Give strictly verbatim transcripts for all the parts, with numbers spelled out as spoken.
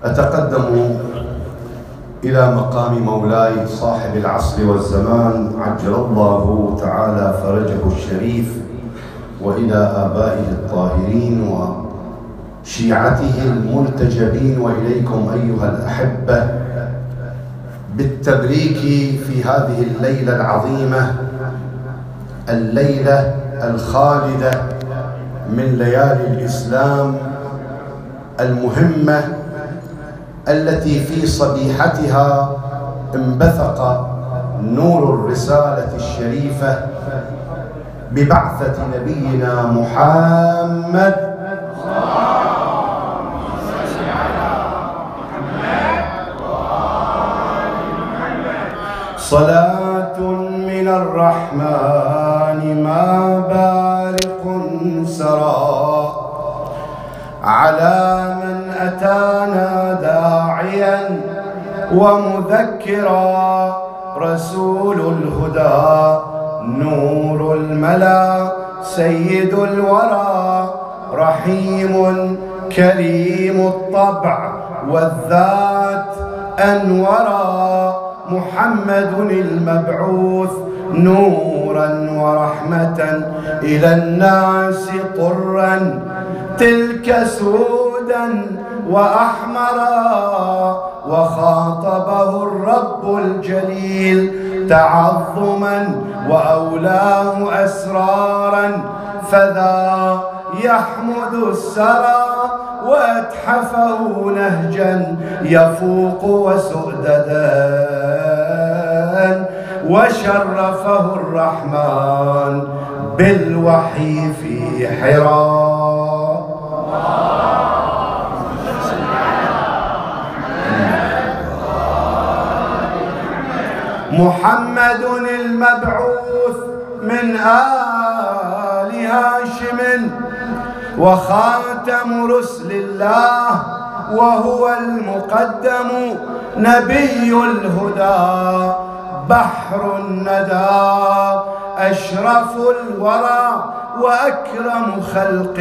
أتقدم إلى مقام مولاي صاحب العصر والزمان عجل الله تعالى فرجه الشريف، وإلى آبائه الطاهرين وشيعته المنتجبين، وإليكم أيها الأحبة بالتبريك في هذه الليلة العظيمة، الليلة الخالدة من ليالي الإسلام المهمة التي في صبيحتها انبثق نور الرسالة الشريفة ببعثة نبينا محمد صلاة من الرحمن ما بارق سرى على من أتانا داعيا ومذكرا، رسول الهدى نور الملا سيد الورى، رحيم كريم الطبع والذات أنورا، محمد المبعوث نورا ورحمة إلى الناس طرا، تلك سودا وأحمرا، وخاطبه الرب الجليل تعظما وأولاه أسرارا، فذا يحمد السرى وأتحفه نهجا يفوق وسؤددا، وشرفه الرحمن بالوحي في حراء. محمد المبعوث من آل هاشم وخاتم رسل الله، وهو المقدم نبي الهدى بحر الندى، أشرف الورى وأكرم خلق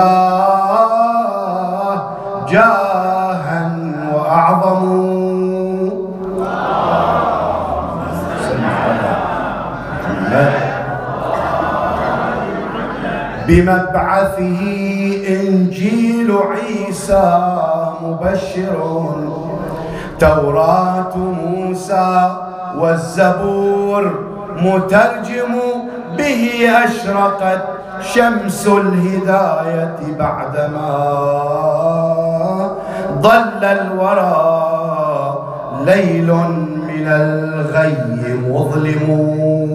الله جاها وأعظم. بمبعثه إنجيل عيسى مبشر، توراة موسى والزبور مترجم، به أشرقت شمس الهداية بعدما ضل الورى ليل من الغي مظلم.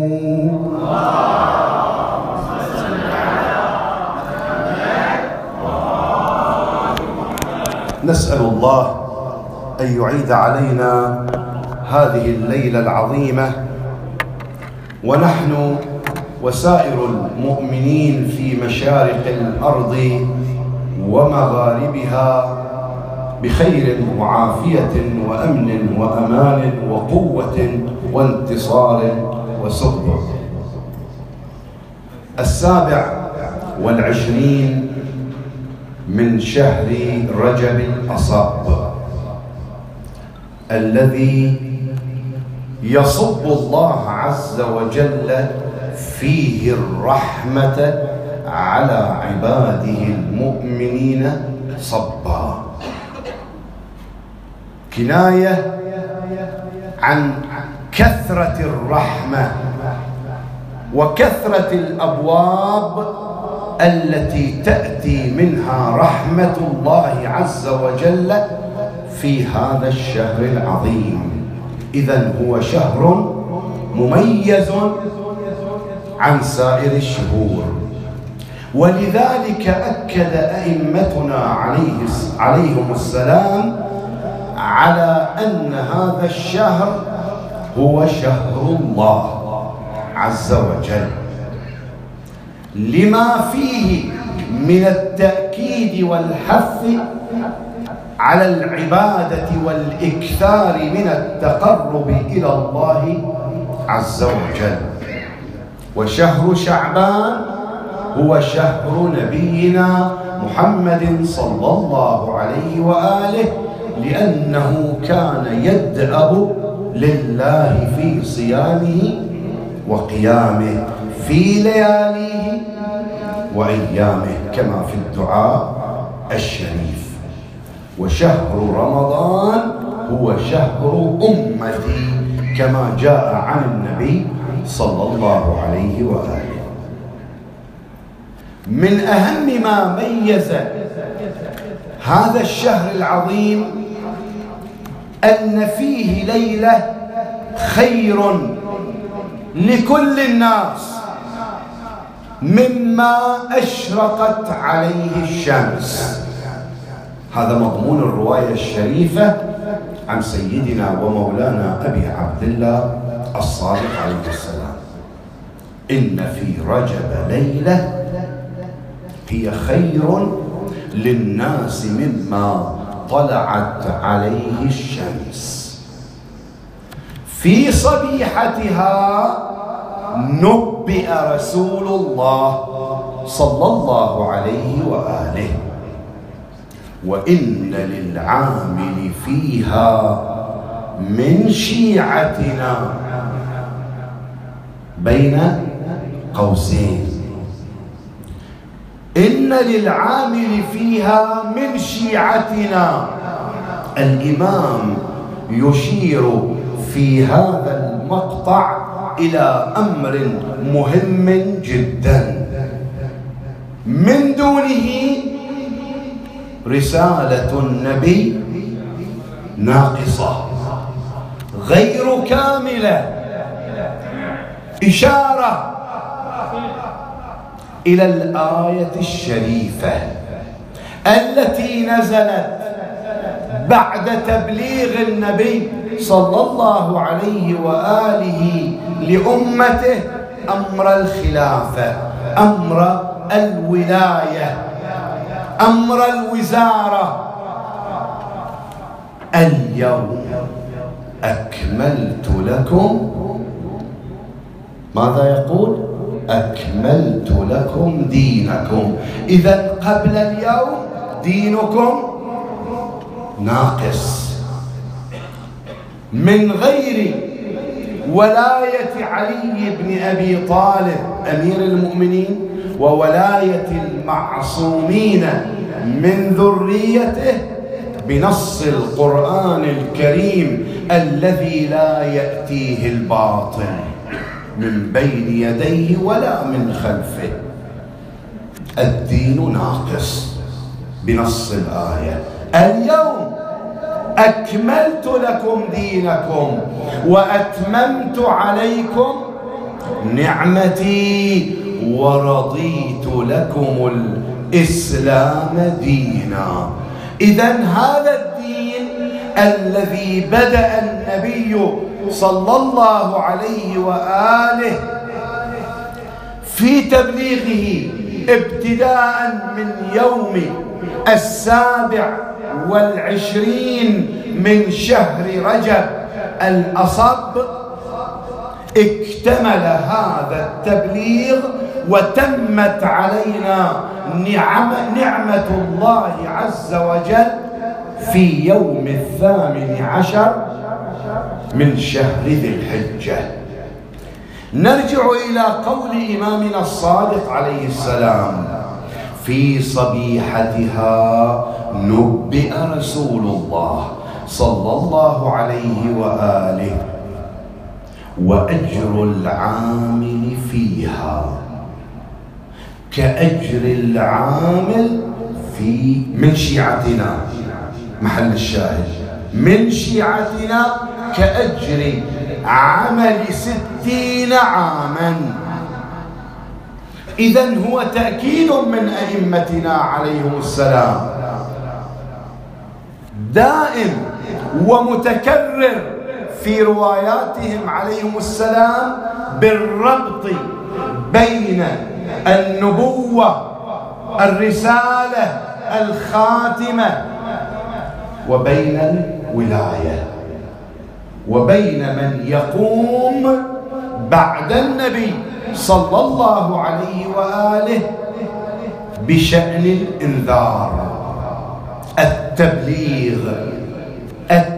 نسأل الله أن يعيد علينا هذه الليلة العظيمة ونحن وسائر المؤمنين في مشارق الأرض ومغاربها بخير وعافية وأمن وأمان وقوة وانتصار وصبر. السابع والعشرين من شهر رجب الأصاب، الذي يصب الله عز وجل فيه الرحمة على عباده المؤمنين صبا، كناية عن كثرة الرحمة وكثرة الأبواب التي تأتي منها رحمة الله عز وجل في هذا الشهر العظيم. إذن هو شهر مميز عن سائر الشهور، ولذلك أكد أئمتنا عليه عليهم السلام على أن هذا الشهر هو شهر الله عز وجل، لما فيه من التأكيد والحث على العبادة والإكثار من التقرب إلى الله عز وجل. وشهر شعبان هو شهر نبينا محمد صلى الله عليه وآله لأنه كان يدأب لله في صيامه وقيامه في لياليه وأيامه كما في الدعاء الشريف. وشهر رمضان هو شهر أمتي كما جاء عن النبي صلى الله عليه وآله. من أهم ما ميز هذا الشهر العظيم أن فيه ليلة خير لكل الناس مما أشرقت عليه الشمس. هذا مضمون الرواية الشريفة عن سيدنا ومولانا أبي عبد الله الصادق عليه السلام: إن في رجب ليلة هي خير للناس مما طلعت عليه الشمس. في صبيحتها نبئ رسول الله صلى الله عليه وآله: وإن للعامل فيها من شيعتنا بين قوسين. إن للعامل فيها من شيعتنا. الإمام يشير في هذا المقطع إلى أمر مهم جدا من دونه رسالة النبي ناقصة غير كاملة. إشارة إلى الآية الشريفة التي نزلت بعد تبليغ النبي صلى الله عليه وآله لأمته أمر الخلافة، أمر الولاية، أمر الوزارة: اليوم أكملت لكم. ماذا يقول؟ أكملت لكم دينكم. إذن قبل اليوم دينكم ناقص. من غير ولاية علي بن أبي طالب أمير المؤمنين وولاية المعصومين من ذريته بنص القرآن الكريم الذي لا يأتيه الباطل من بين يديه ولا من خلفه. الدين ناقص بنص الآية: اليوم أكملت لكم دينكم وأتممت عليكم نعمتي ورضيت لكم الإسلام دينا. إذن هذا الدين الذي بدأ النبي صلى الله عليه وآله في تبليغه ابتداء من يوم السابع والعشرين من شهر رجب الأصب، اكتمل هذا التبليغ وتمت علينا نعم نعمة الله عز وجل في يوم الثامن عشر من شهر ذي الحجة. نرجع إلى قول إمامنا الصادق عليه السلام: في صبيحتها نبئ رسول الله صلى الله عليه وآله: وأجر العامل فيها كأجر العامل في من شيعتنا. محل الشاهد: من شيعتنا كأجر عمل ستين عاما. إذن هو تأكيد من أئمتنا عليهم السلام، دائم ومتكرر في رواياتهم عليهم السلام، بالربط بين النبوة الرسالة الخاتمة وبين الولاية وبين من يقوم بعد النبي صلى الله عليه وآله بشأن الإنذار، التبليغ،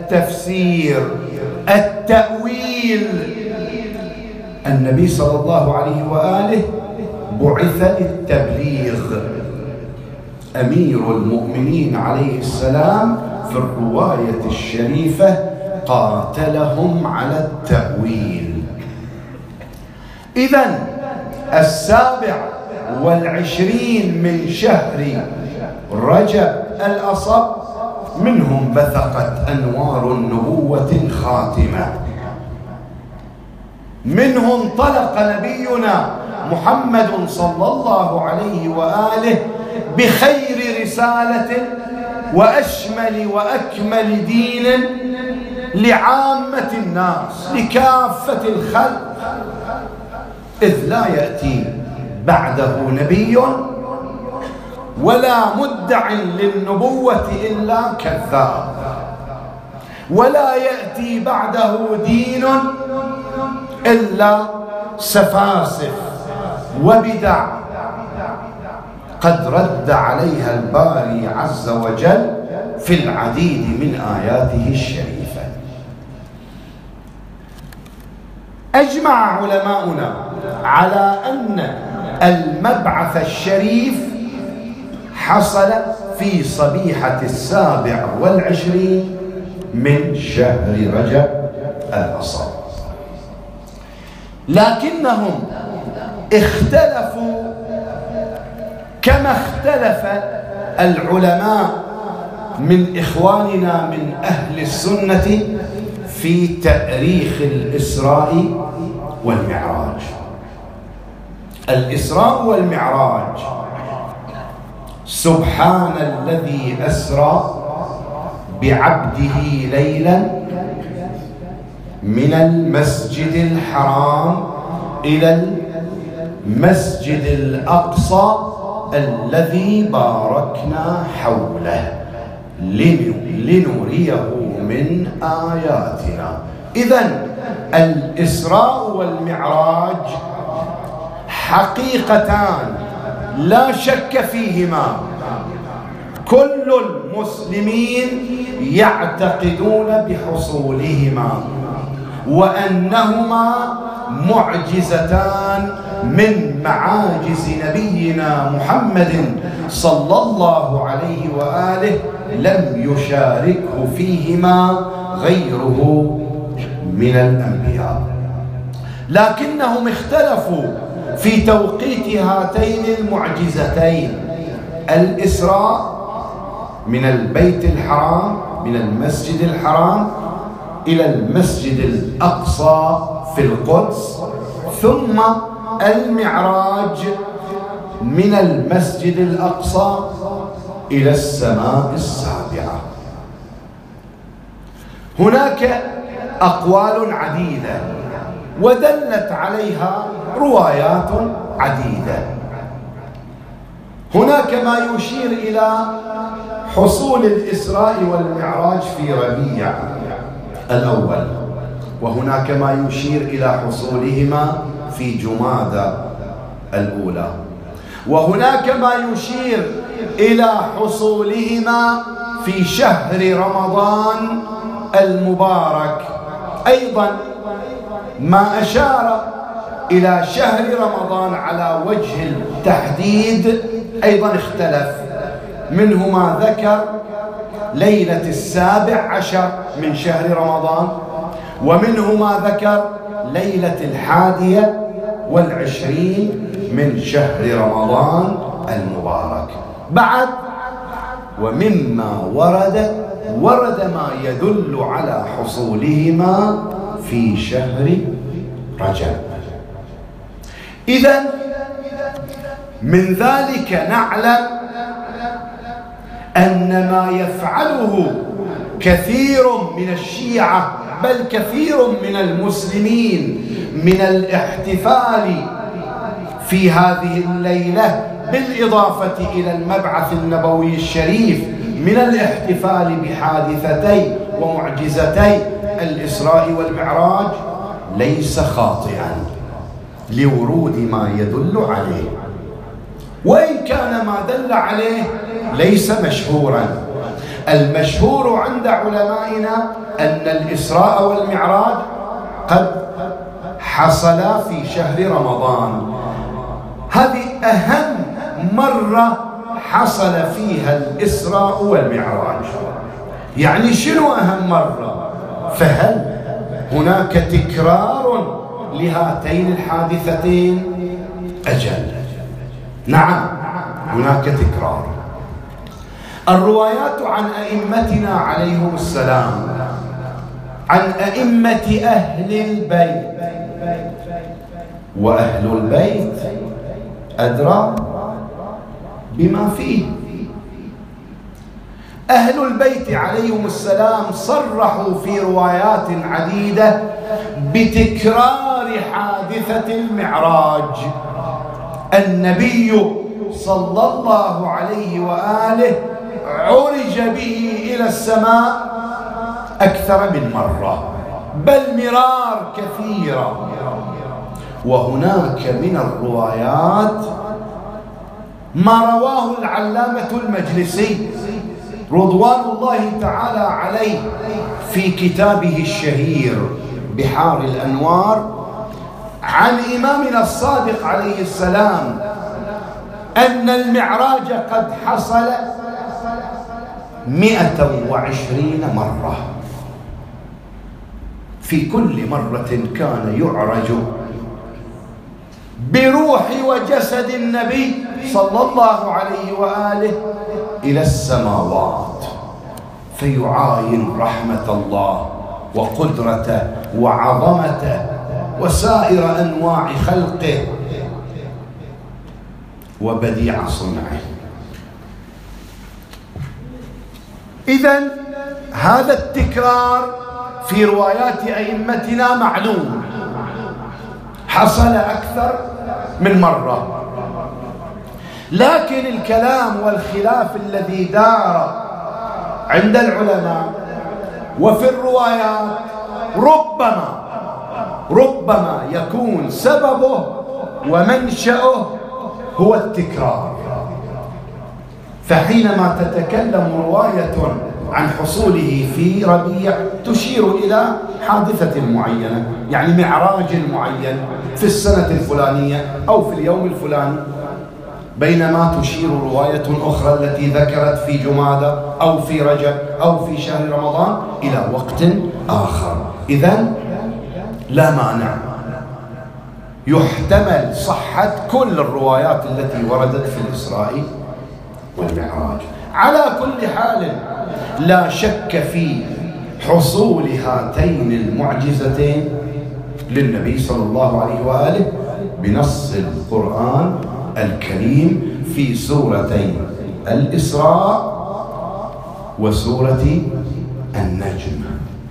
التفسير، التأويل. النبي صلى الله عليه وآله بعث للتبليغ. أمير المؤمنين عليه السلام في الرواية الشريفة قاتلهم على التأويل. إذن السابع والعشرين من شهر رجب الأصب منهم بثقت أنوار النبوة الخاتمة، منهم انطلق نبينا محمد صلى الله عليه وآله بخير رسالة وأشمل وأكمل دين لعامة الناس، لكافة الخلق، إذ لا يأتي بعده نبي ولا مدع للنبوة إلا كذاب، ولا يأتي بعده دين إلا سفاسف وبدع قد رد عليها الباري عز وجل في العديد من آياته الشريفة. أجمع علماؤنا على أن المبعث الشريف حصل في صبيحة السابع والعشرين من شهر رجب الأصب، لكنهم اختلفوا كما اختلف العلماء من إخواننا من أهل السنة في تأريخ الإسراء والمعراج. الإسراء والمعراج، سبحان الذي أسرى بعبده ليلا من المسجد الحرام إلى المسجد الأقصى الذي باركنا حوله لنريه من آياتنا. إذن الإسراء والمعراج حقيقتان لا شك فيهما، كل المسلمين يعتقدون بحصولهما وأنهما معجزتان من معاجز نبينا محمد صلى الله عليه وآله لم يشاركه فيهما غيره من الأنبياء. لكنهم اختلفوا في توقيت هاتين المعجزتين: الإسراء من البيت الحرام، من المسجد الحرام إلى المسجد الأقصى في القدس، ثم المعراج من المسجد الأقصى إلى السماء السابعة. هناك أقوال عديدة ودلت عليها روايات عديدة. هناك ما يشير إلى حصول الإسراء والمعراج في ربيع الأول، وهناك ما يشير إلى حصولهما في جمادى الأولى، وهناك ما يشير إلى حصولهما في شهر رمضان المبارك. أيضا ما أشار إلى شهر رمضان على وجه التحديد أيضا اختلف، منه ما ذكر ليلة السابع عشر من شهر رمضان، ومنه ما ذكر ليلة الحادية والعشرين من شهر رمضان المبارك. بعد ومما ورد ورد ما يدل على حصولهما في شهر رجب. إذن من ذلك نعلم أن ما يفعله كثير من الشيعة بل كثير من المسلمين من الاحتفال في هذه الليلة بالإضافة إلى المبعث النبوي الشريف من الاحتفال بحادثتي ومعجزتي الإسراء والمعراج ليس خاطئا لورود ما يدل عليه، وإن كان ما دل عليه ليس مشهورا. المشهور عند علمائنا أن الإسراء والمعراج قد حصل في شهر رمضان. هذه أهم مرة حصل فيها الإسراء والمعراج. يعني شنو أهم مرة؟ فهل هناك تكرار لهاتين الحادثتين؟ أجل، نعم هناك تكرار. الروايات عن أئمتنا عليهم السلام، عن أئمة أهل البيت، وأهل البيت أدرى بما فيه. أهل البيت عليهم السلام صرحوا في روايات عديدة بتكرار حادثة المعراج. النبي صلى الله عليه وآله عرج به إلى السماء أكثر من مرة، بل مرار كثيرة. وهناك من الروايات ما رواه العلامة المجلسي رضوان الله تعالى عليه في كتابه الشهير بحار الأنوار عن إمامنا الصادق عليه السلام أن المعراج قد حصل مئة وعشرين مرة. في كل مرة كان يعرج بروح وجسد النبي صلى الله عليه وآله إلى السماوات، فيعاين رحمة الله وقدرته وعظمته وسائر أنواع خلقه وبديع صنعه. إذن هذا التكرار في روايات أئمتنا معلوم، حصل أكثر من مرة. لكن الكلام والخلاف الذي دار عند العلماء وفي الروايات ربما ربما يكون سببه ومنشأه هو التكرار. فحينما تتكلم رواية عن حصوله في ربيع تشير إلى حادثة معينة، يعني معراج معين في السنة الفلانية أو في اليوم الفلاني، بينما تشير رواية أخرى التي ذكرت في جمادى أو في رجب أو في شهر رمضان إلى وقت آخر. إذن لا مانع، يحتمل صحة كل الروايات التي وردت في الإسراء والمعراج. على كل حال لا شك في حصول هاتين المعجزتين للنبي صلى الله عليه وآله بنص القرآن الكريم في سورتي الإسراء وسورة النجم.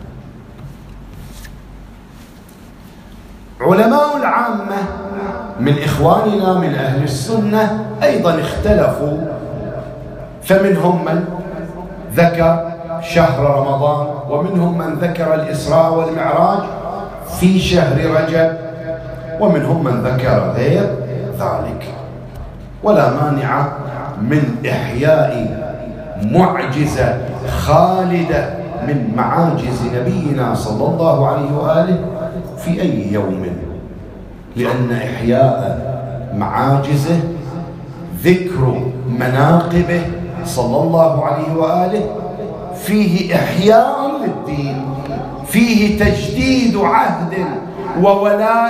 علماء العامة من إخواننا من أهل السنة أيضا اختلفوا، فمنهم من ذكر شهر رمضان، ومنهم من ذكر الإسراء والمعراج في شهر رجب، ومنهم من ذكر غير ذلك. ولا مانع من إحياء معجزة خالدة من معاجز نبينا صلى الله عليه وآله في أي يوم، لأن إحياء معاجزه ذكر مناقبه صلى الله عليه وآله فيه إحياء للدين، فيه تجديد عهد وولاء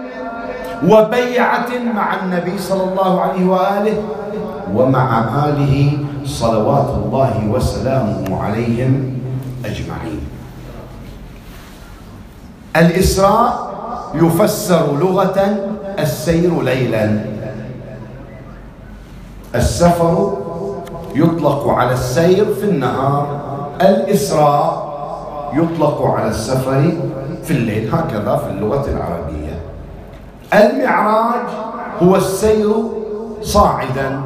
وبيعة مع النبي صلى الله عليه وآله ومع آله صلوات الله وسلامه عليهم أجمعين. الإسراء يفسر لغة السير ليلا. السفر يطلق على السير في النهار، الإسراء يطلق على السفر في الليل، هكذا في اللغة العربية. المعراج هو السير صاعدا،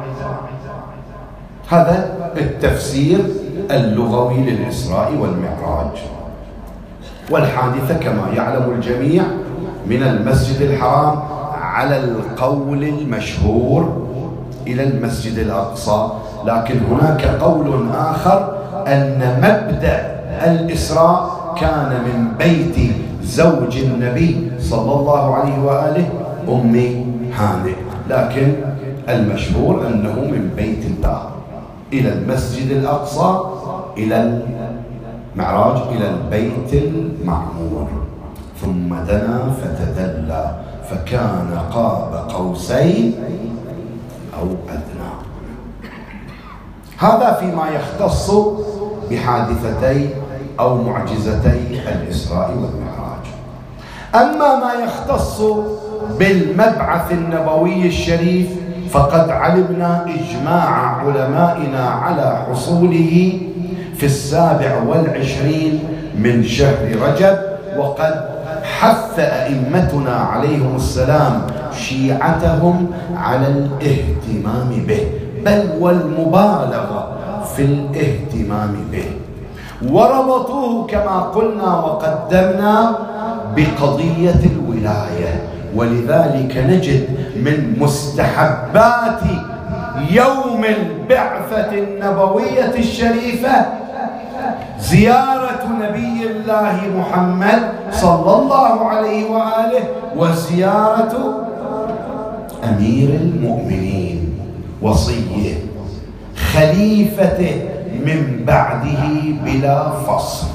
هذا التفسير اللغوي للإسراء والمعراج. والحادثة كما يعلم الجميع من المسجد الحرام على القول المشهور إلى المسجد الأقصى لكن هناك قول آخر أن مبدأ الإسراء كان من بيت زوج النبي صلى الله عليه وآله أم هانئ، لكن المشهور أنه من بيت الله إلى المسجد الأقصى، إلى المعراج إلى البيت المعمور، ثم دنا فتدلى فكان قاب قوسين أو أدنى. هذا فيما يختص بحادثتي أو معجزتي الإسراء والمعراج. أما ما يختص بالمبعث النبوي الشريف فقد علمنا إجماع علمائنا على حصوله في السابع والعشرين من شهر رجب، وقد حث أئمتنا عليهم السلام شيعتهم على الاهتمام به، بل والمبالغة في الاهتمام به، وربطوه كما قلنا وقدمنا بقضية الولاية. ولذلك نجد من مستحبات يوم البعثة النبوية الشريفة زيارة نبي الله محمد صلى الله عليه وآله، وزيارة أمير المؤمنين وصيه خليفته من بعده بلا فصل.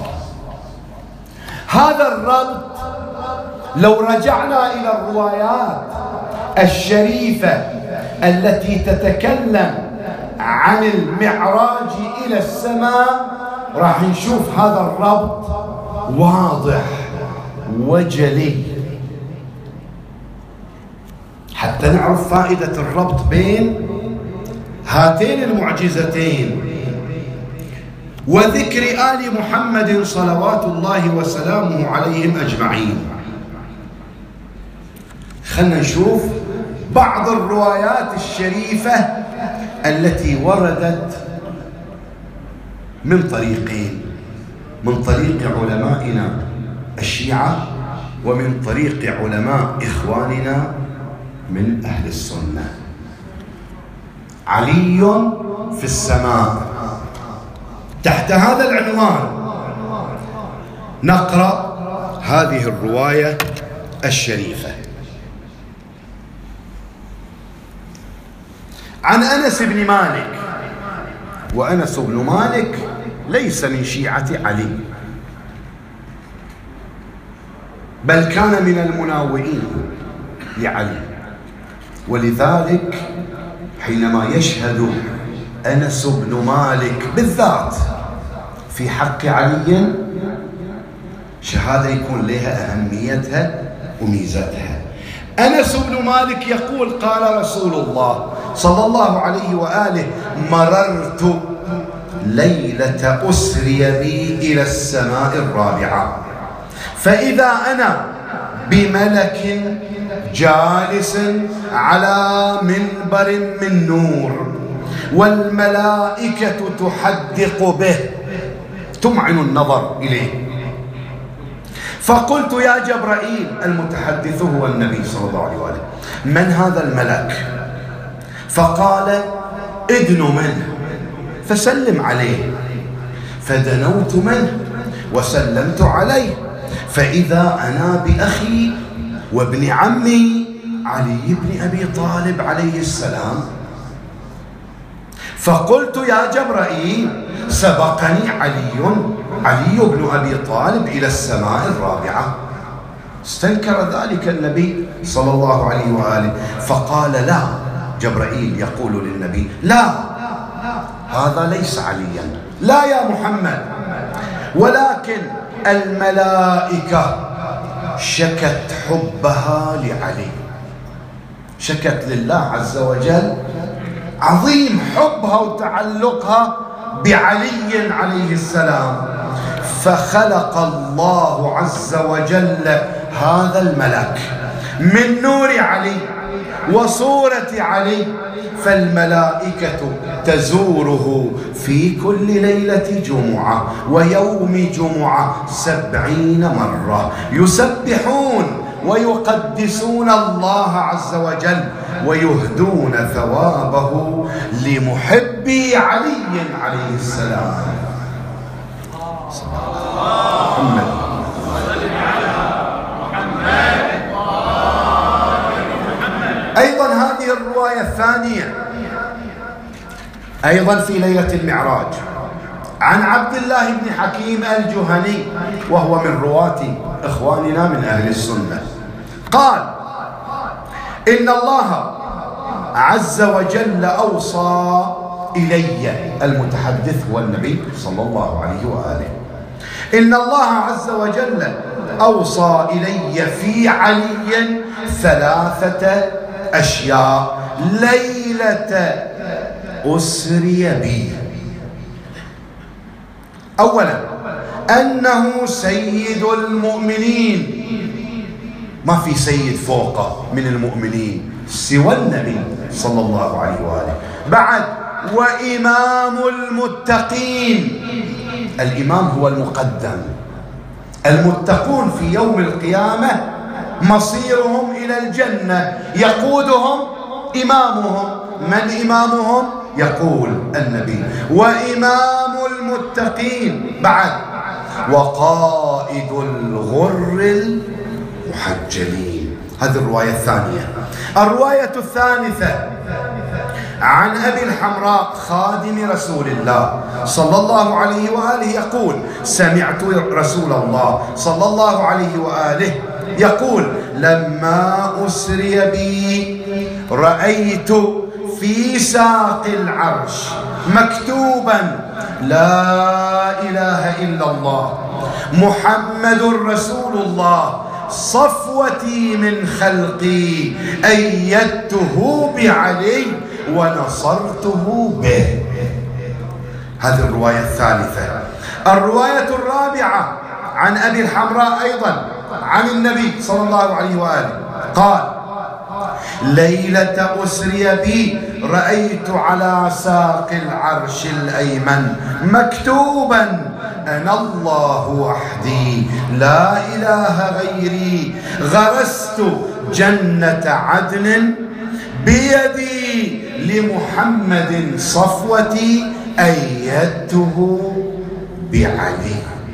هذا الربط لو رجعنا إلى الروايات الشريفة التي تتكلم عن المعراج إلى السماء راح نشوف هذا الربط واضح وجلي، حتى نعرف فائدة الربط بين هاتين المعجزتين وذكر آل محمد صلوات الله وسلامه عليهم أجمعين. خلنا نشوف بعض الروايات الشريفة التي وردت من طريقين، من طريق علمائنا الشيعة ومن طريق علماء إخواننا من أهل السنة. علي في السماء، تحت هذا العنوان نقرأ هذه الرواية الشريفة عن أنس بن مالك. وأنس بن مالك ليس من شيعة علي، بل كان من المناوئين لعلي، ولذلك حينما يشهد أنس بن مالك بالذات في حق علي شهادة يكون لها أهميتها وميزتها. أنس بن مالك يقول قال رسول الله صلى الله عليه وآله: مررت ليلة أسري بي إلى السماء الرابعة، فإذا أنا بملك جالس على منبر من نور، والملائكة تحدق به تمعن النظر إليه. فقلت: يا جبرائيل، المتحدث هو النبي صلى الله عليه وآله، من هذا الملك؟ فقال: ادن منه فسلم عليه. فدنوت منه وسلمت عليه، فإذا أنا بأخي وابن عمي علي بن أبي طالب عليه السلام. فقلت: يا جبرائيل، سبقني علي علي بن أبي طالب إلى السماء الرابعة. استنكر ذلك النبي صلى الله عليه وآله، فقال: لا. جبرائيل يقول للنبي: لا، هذا ليس عليا، لا يا محمد، ولكن الملائكة شكت حبها لعلي، شكت لله عز وجل عظيم حبها وتعلقها بعلي عليه السلام، فخلق الله عز وجل هذا الملك من نور علي وصورة علي، فالملائكة تزوره في كل ليلة جمعة ويوم جمعة سبعين مرة، يسبحون ويقدسون الله عز وجل ويهدون ثوابه لمحبي علي عليه السلام. محمد أيضا هذه الرواية الثانية أيضا في ليلة المعراج عن عبد الله بن حكيم الجهني، وهو من رواة إخواننا من أهل السنة، قال: إن الله عز وجل أوصى إلي، المتحدث هو النبي صلى الله عليه وآله، إن الله عز وجل أوصى إلي في علي ثلاثة أشياء ليلة أسري بي. أولا أنه سيد المؤمنين، ما في سيد فوقه من المؤمنين سوى النبي صلى الله عليه وآله. بعد وإمام المتقين، الإمام هو المقدم، المتقون في يوم القيامة مصيرهم إلى الجنة، يقودهم إمامهم. من إمامهم؟ يقول النبي: وإمام المتقين. بعد وقائد الغر المحجلين. هذه الرواية الثانية. الرواية الثالثة عن أبي الحمراء خادم رسول الله صلى الله عليه وآله يقول: سمعت رسول الله صلى الله عليه وآله يقول: لما أسري بي رأيت في ساق العرش مكتوبا: لا إله إلا الله محمد رسول الله صفوتي من خلقي أيدته بعلي ونصرته به. هذه الرواية الثالثة. الرواية الرابعة عن أبي الحمراء أيضا عن النبي صلى الله عليه وآله قال: ليلة أسري بي رأيت على ساق العرش الأيمن مكتوبا: أنا الله وحدي لا إله غيري غرست جنة عدن بيدي لمحمد صفوتي أيدته بعلي.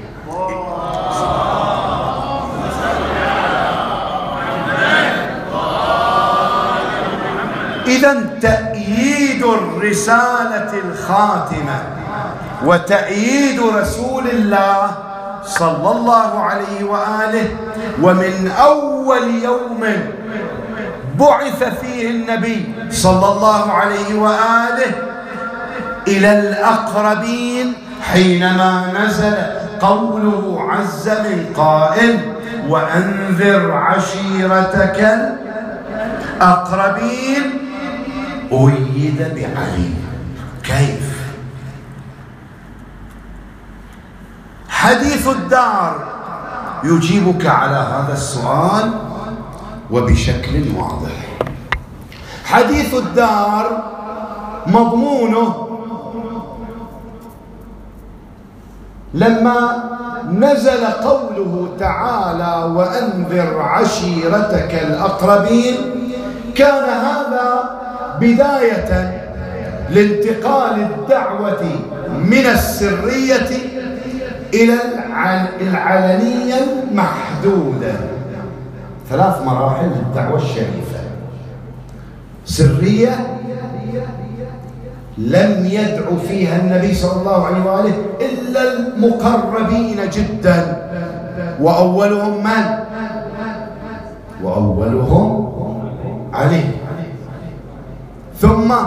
إذن تأييد الرسالة الخاتمة وتأييد رسول الله صلى الله عليه وآله، ومن أول يوم بعث فيه النبي صلى الله عليه وآله إلى الأقربين، حينما نزل قوله عز من قائل: وأنذر عشيرتك الأقربين، أيد بعلي. كيف؟ حديث الدار يجيبك على هذا السؤال وبشكل واضح. حديث الدار مضمونه لما نزل قوله تعالى: وأنذر عشيرتك الأقربين، كان هذا بداية لانتقال الدعوة من السرية إلى العلنية المحدودة. ثلاث مراحل للدعوة الشريفة: سرية لم يدعو فيها النبي صلى الله عليه وآله إلا المقربين جدا، وأولهم من؟ وأولهم علي، ثم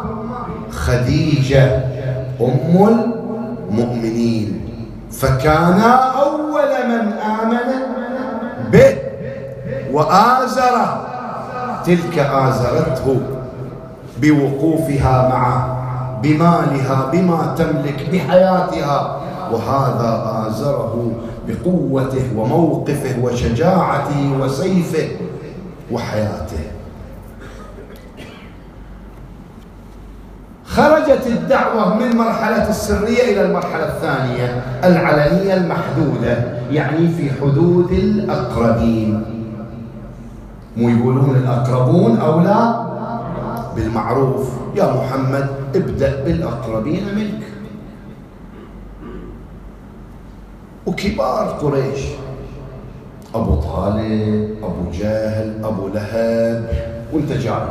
خديجة أم المؤمنين، فكان أول من آمن به، وآزره، تلك آزرته بوقوفها معه، بمالها، بما تملك، بحياتها، وهذا آزره بقوته وموقفه وشجاعته وسيفه وحياته. خرجت الدعوة من مرحلة السرية إلى المرحلة الثانية العلنية المحدودة، يعني في حدود الأقربين. مو يقولون الأقربون أولى بالمعروف، يا محمد ابدأ بالأقربين منك. وكبار قريش أبو طالب، أبو جهل، أبو لهب، وانت جاي.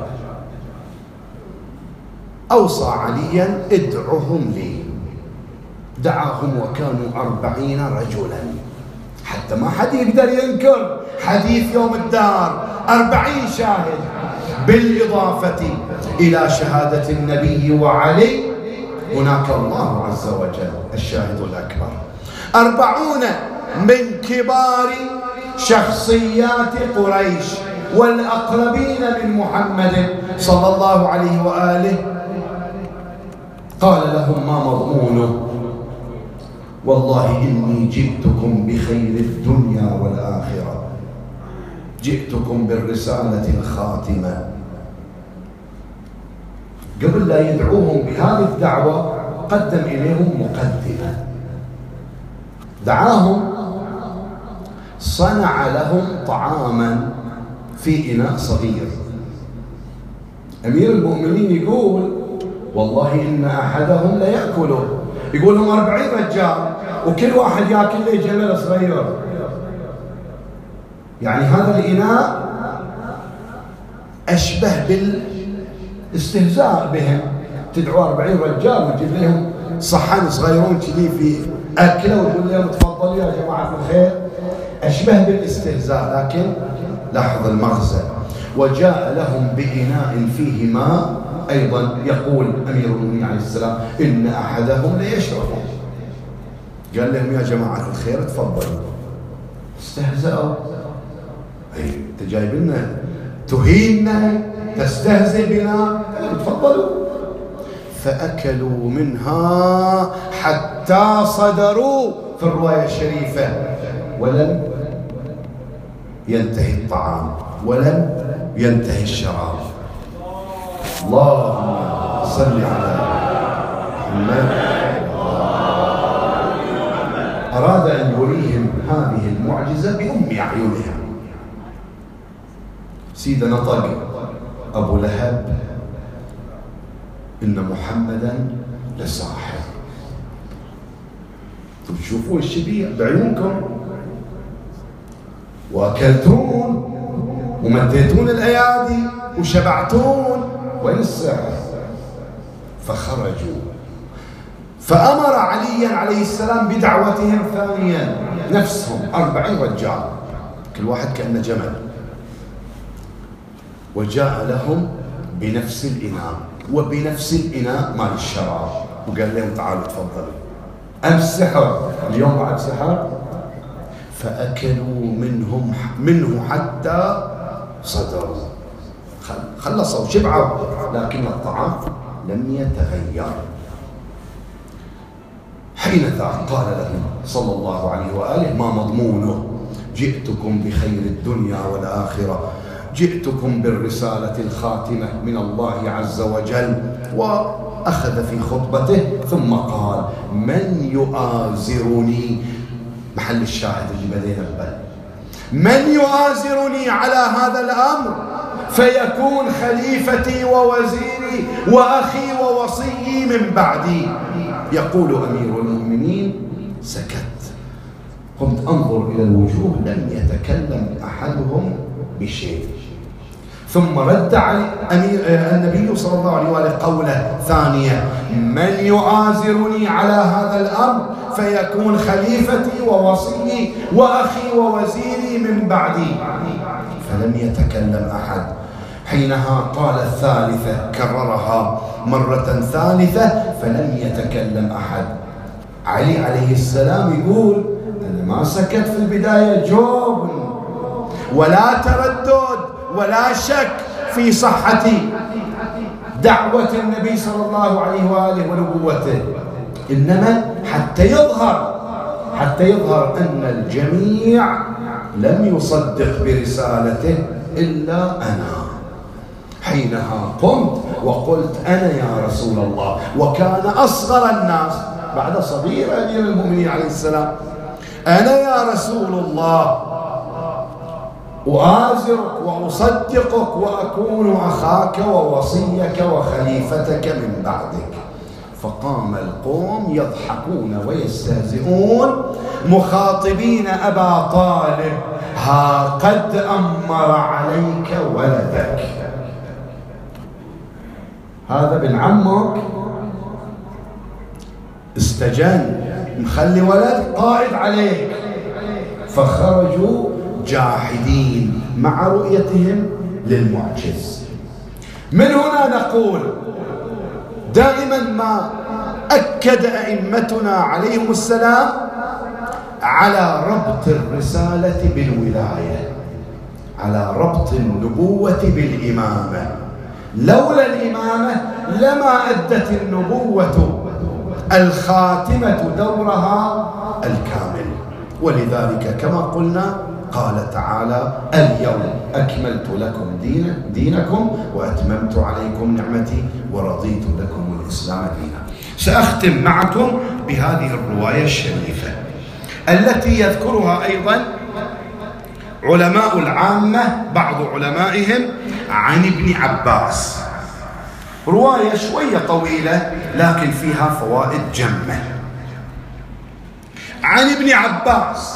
أوصى عليا ادعهم لي، دعاهم وكانوا أربعين رجلا، حتى ما حد يقدر ينكر حديث يوم الدار، أربعين شاهد، بالإضافة إلى شهادة النبي وعلي هناك الله عز وجل الشاهد الأكبر. أربعون من كبار شخصيات قريش والأقربين من محمد صلى الله عليه وآله. قال لهم ما مضمونه؟ والله إني جئتكم بخير الدنيا والآخرة، جئتكم بالرسالة الخاتمة. قبل لا يدعوهم بهذه الدعوة قدم إليهم مقدمة، دعاهم، صنع لهم طعاما في إناء صغير. أمير المؤمنين يقول والله إن أحدهم لا يأكله، يقول لهم أربعين رجال وكل واحد يأكل له جمل صغير، يعني هذا الإناء أشبه بالاستهزاء بهم. تدعو أربعين رجال وتجيب لهم صحن صغيرون كذي في أكله وتقول لهم تفضلوا يا جماعة الخير، أشبه بالاستهزاء. لكن لاحظ المغزى، وجاء لهم بإناء فيه ماء أيضا، يقول أمير المؤمنين عليه السلام إن أحدهم ليشرب. قال لهم يا جماعة الخير تفضلوا. استهزأوا، أي أنت جايب لنا تهيننا تستهزئ بنا، تفضلوا. فأكلوا منها حتى صدروا في الرواية الشريفة، ولم ينتهي الطعام ولم ينتهي الشراب. اللهم صل على محمد. أراد أن يريهم هذه المعجزة بأم أعينهم. سيدنا نطق أبو لهب إن محمدا لساحر. تشوفون الشبيع بعيونكم، وأكلتون ومديتون الأيادي وشبعتون، وين السحر؟ فخرجوا، فأمر عليا عليه السلام بدعوتهم ثانيا، نفسهم أربعين رجال كل واحد كأنه جمل، وجاء لهم بنفس الإناء وبنفس الإناء مال الشراب، وقال لهم تعالوا تفضلوا. أمس سحر، اليوم بعد سحر. فأكلوا منهم منه حتى صدروا، خلصوا شبعوا، لكن الطعام لم يتغير. حينذا قال لهم صلى الله عليه وآله ما مضمونه؟ جئتكم بخير الدنيا والآخرة، جئتكم بالرسالة الخاتمة من الله عز وجل. وأخذ في خطبته ثم قال من يؤازرني، محل الشاهد اللي بدينا ببال، من يؤازرني على هذا الأمر فيكون خليفتي ووزيري وأخي ووصيي من بعدي. يقول أمير المؤمنين سكت، قمت أنظر إلى الوجوه لم يتكلم أحدهم بشيء. ثم رد علي النبي صلى الله عليه وآله قوله ثانية من يؤازرني على هذا الأمر فيكون خليفتي ووصيي وأخي ووزيري من بعدي. فلم يتكلم أحد. حينها قال الثالثة، كررها مرة ثالثة، فلم يتكلم أحد. علي عليه السلام يقول أنا ما سكت في البداية جوب ولا تردد ولا شك في صحة دعوة النبي صلى الله عليه وآله ونبوته، إنما حتى يظهر حتى يظهر أن الجميع لم يصدق برسالته إلا أنا. حينها قمت وقلت أنا يا رسول الله، وكان أصغر الناس بعد صغير أمير المؤمنين عليه السلام، أنا يا رسول الله. وآزرك وأصدقك وأكون أخاك ووصيك وخليفتك من بعدك. فقام القوم يضحكون ويستهزئون مخاطبين أبا طالب: ها قد أمر عليك ولدك، هذا بن عمك استجن مخلي ولد قائد عليك. فخرجوا جاحدين مع رؤيتهم للمعجز. من هنا نقول دائما ما أكد أئمتنا عليهم السلام على ربط الرسالة بالولاية، على ربط النبوة بالإمامة. لولا الإمامة لما أدت النبوة الخاتمة دورها الكامل. ولذلك كما قلنا قال تعالى: اليوم أكملت لكم دين دينكم وأتممت عليكم نعمتي ورضيت لكم الإسلام دينا. سأختم معكم بهذه الرواية الشريفة التي يذكرها أيضا علماء العامة، بعض علمائهم، عن ابن عباس. رواية شوية طويلة لكن فيها فوائد جمة. عن ابن عباس،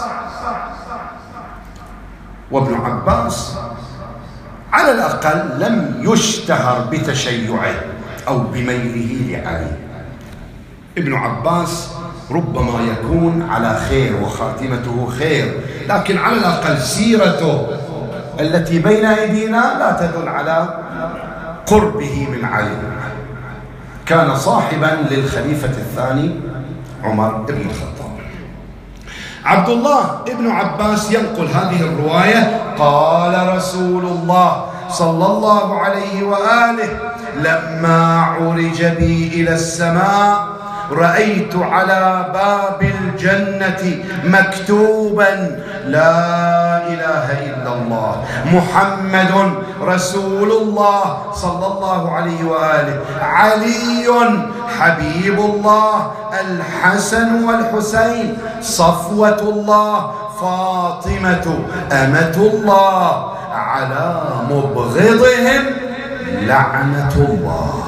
وابن عباس على الأقل لم يشتهر بتشيعه أو بميله لعلي. ابن عباس ربما يكون على خير وخاتمته خير، لكن على الأقل سيرته التي بين أيدينا لا تدل على قربه من علي. كان صاحبا للخليفة الثاني عمر بن الخطاب. عبد الله بن عباس ينقل هذه الرواية: قال رسول الله صلى الله عليه وآله: لما عرج بي إلى السماء رأيت على باب الجنة مكتوبا: لا إله إلا الله محمد رسول الله صلى الله عليه وآله، علي حبيب الله، الحسن والحسين صفوة الله، فاطمة أمة الله، على مبغضهم لعنة الله.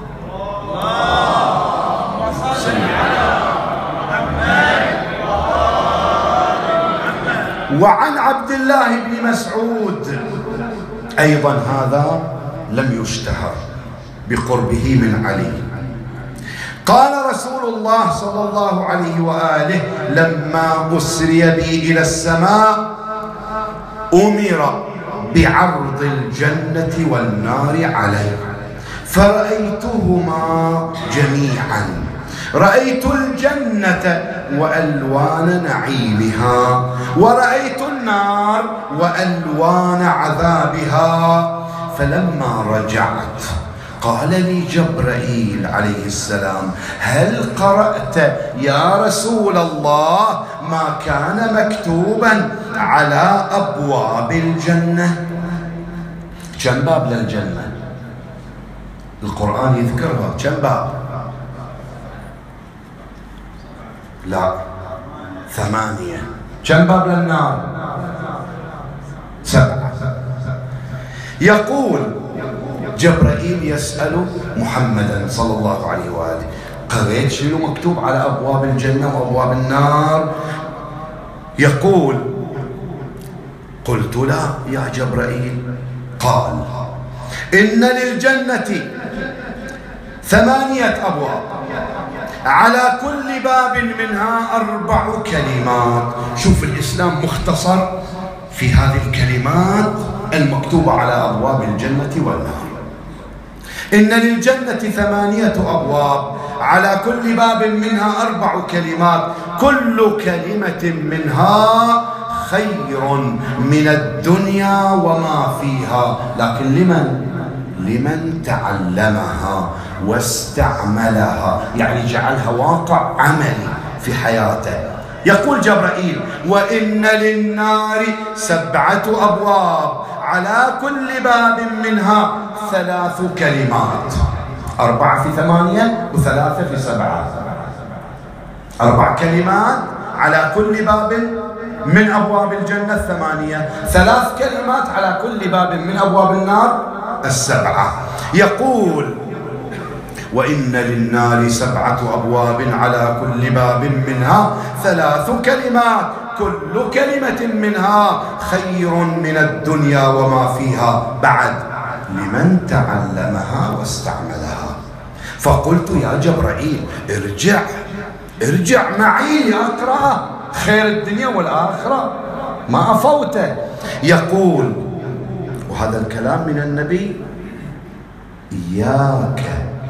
وعن عبد الله بن مسعود أيضا هذا لم يشتهر بقربه من علي. قال رسول الله صلى الله عليه وآله: لما أسري بي إلى السماء أمر بعرض الجنة والنار علي، فرأيتهما جميعا، رأيت الجنة وألوان نعيمها، ورأيت النار وألوان عذابها. فلما رجعت قال لي جبرائيل عليه السلام: هل قرأت يا رسول الله ما كان مكتوبا على أبواب الجنة؟ كم باب للجنة؟ القرآن يذكرها كم باب؟ لا، ثمانية. كم باب للنار؟ سبعة. يقول جبرائيل يسأل محمدا صلى الله عليه وآله: قريت شنو مكتوب على أبواب الجنة وأبواب النار؟ يقول: قلت لا يا جبرائيل. قال: إن للجنة ثمانية أبواب، على كل باب منها أربع كلمات. شوف الإسلام مختصر في هذه الكلمات المكتوبة على أبواب الجنة والنار. إن للجنة ثمانية أبواب، على كل باب منها أربع كلمات، كل كلمة منها خير من الدنيا وما فيها، لكن لمن؟ لمن تعلمها واستعملها، يعني جعلها واقع عملي في حياته. يقول جبرائيل: وإن للنار سبعة أبواب، على كل باب منها ثلاث كلمات. أربعة في ثمانية وثلاثة في سبعة، أربع كلمات على كل باب من أبواب الجنة الثمانية، ثلاث كلمات على كل باب من أبواب النار السبعة. يقول: وإن للنار سبعة أبواب على كل باب منها ثلاث كلمات كل كلمة منها خير من الدنيا وما فيها بعد لمن تعلمها واستعملها. فقلت: يا جبرائيل ارجع ارجع معي أقرأ، خير الدنيا والآخرة ما أفوته. يقول، وهذا الكلام من النبي: إياك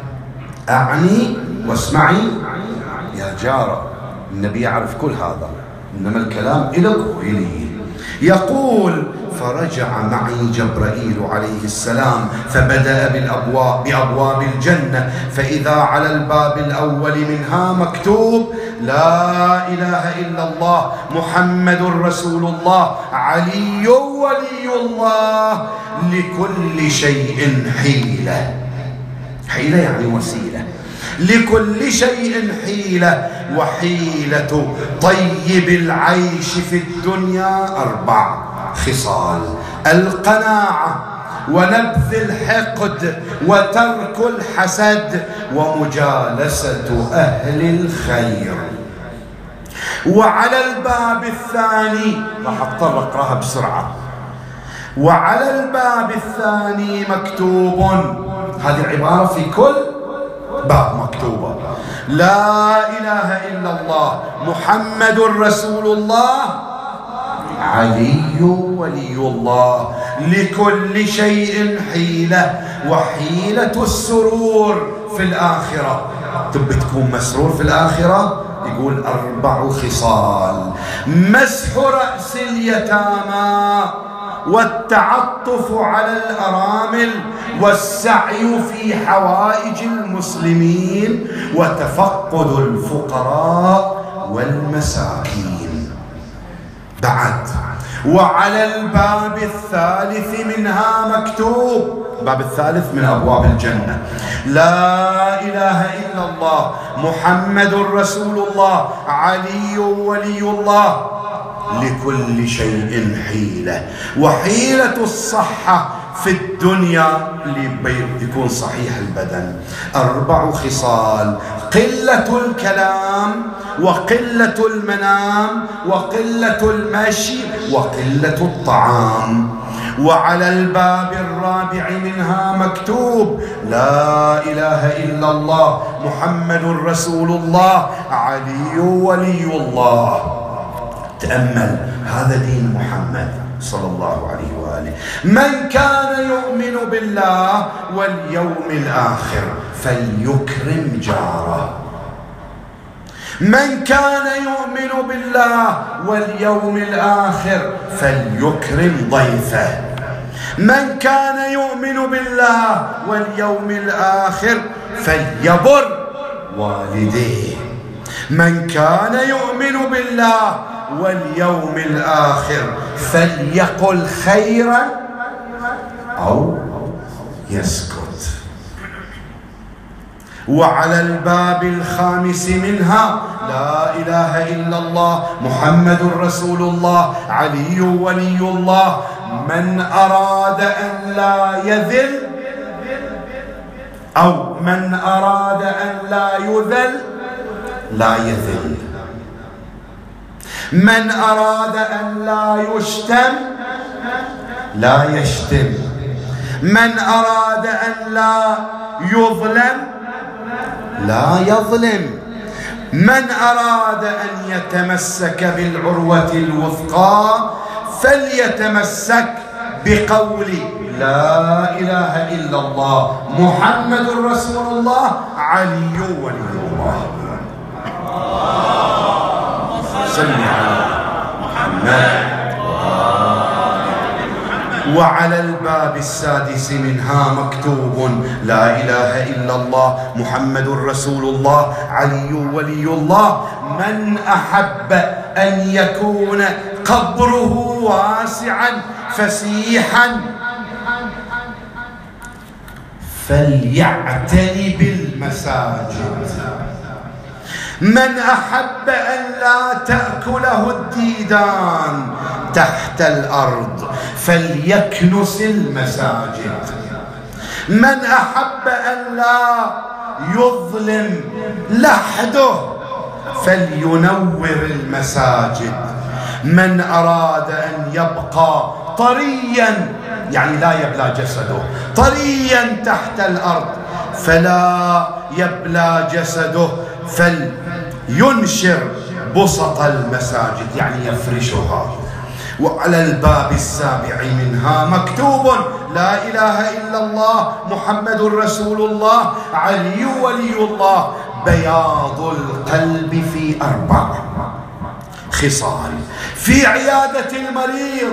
أعني واسمعي يا جارة. النبي يعرف كل هذا، إنما الكلام إلك وإلي. يقول: فرجع معي جبرائيل عليه السلام فبدأ بالأبواب بأبواب الجنة، فإذا على الباب الأول منها مكتوب: لا إله إلا الله محمد رسول الله علي ولي الله لكل شيء حيلة. حيلة يعني وسيلة. لكل شيء حيلة، وحيلة طيب العيش في الدنيا أربع خصال: القناعة، ونبذ الحقد، وترك الحسد، ومجالسة أهل الخير. وعلى الباب الثاني، راح أضطر أقرأها بسرعة، وعلى الباب الثاني مكتوب، هذه العبارة في كل باب مكتوبة: لا إله إلا الله محمد رسول الله علي ولي الله لكل شيء حيلة، وحيلة السرور في الآخرة. تبي تكون مسرور في الآخرة؟ يقول أربع خصال: مسح رأس اليتامى، والتعطف على الأرامل، والسعي في حوائج المسلمين، وتفقد الفقراء والمساكين. بعد: وعلى الباب الثالث منها مكتوب، الباب الثالث من أبواب الجنة: لا إله إلا الله محمد رسول الله علي ولي الله لكل شيء حيلة، وحيلة الصحة في الدنيا ليكون صحيح البدن. أربع خصال: قلة الكلام، وقلة المنام، وقلة المشي، وقلة الطعام. وعلى الباب الرابع منها مكتوب: لا إله إلا الله محمد رسول الله علي ولي الله. تأمل، هذا دين محمد صلى الله عليه وآله: من كان يؤمن بالله واليوم الآخر فليكرم جاره. من كان يؤمن بالله واليوم الآخر فليكرم ضيفه. من كان يؤمن بالله واليوم الآخر فليبر والديه. من كان يؤمن بالله واليوم الآخر فليقل خيرا أو يسكت. وعلى الباب الخامس منها: لا إله إلا الله محمد رسول الله علي ولي الله. من أراد أن لا يذل، أو من أراد أن لا يذل لا يذل. من أراد أن لا يشتم لا يشتم. من أراد أن لا يظلم لا يظلم. من أراد أن يتمسك بالعروة الوثقى فليتمسك بقول لا إله إلا الله محمد رسول الله علي ولي الله. صل على محمد. وعلى الباب السادس منها مكتوب: لا إله إلا الله محمد رسول الله علي ولي الله. من أحب أن يكون قبره واسعا فسيحا فليعتني بالمساجد. من أحب أن لا تأكله الديدان تحت الأرض فليكنس المساجد. من أحب أن لا يظلم لحده فلينور المساجد. من أراد أن يبقى طريا، يعني لا يبلى جسده، طريا تحت الأرض فلا يبلى جسده فلينشر بسط المساجد، يعني يفرشها. وعلى الباب السابع منها مكتوب لا إله إلا الله محمد رسول الله علي ولي الله. بياض القلب في أربع خصال: في عيادة المريض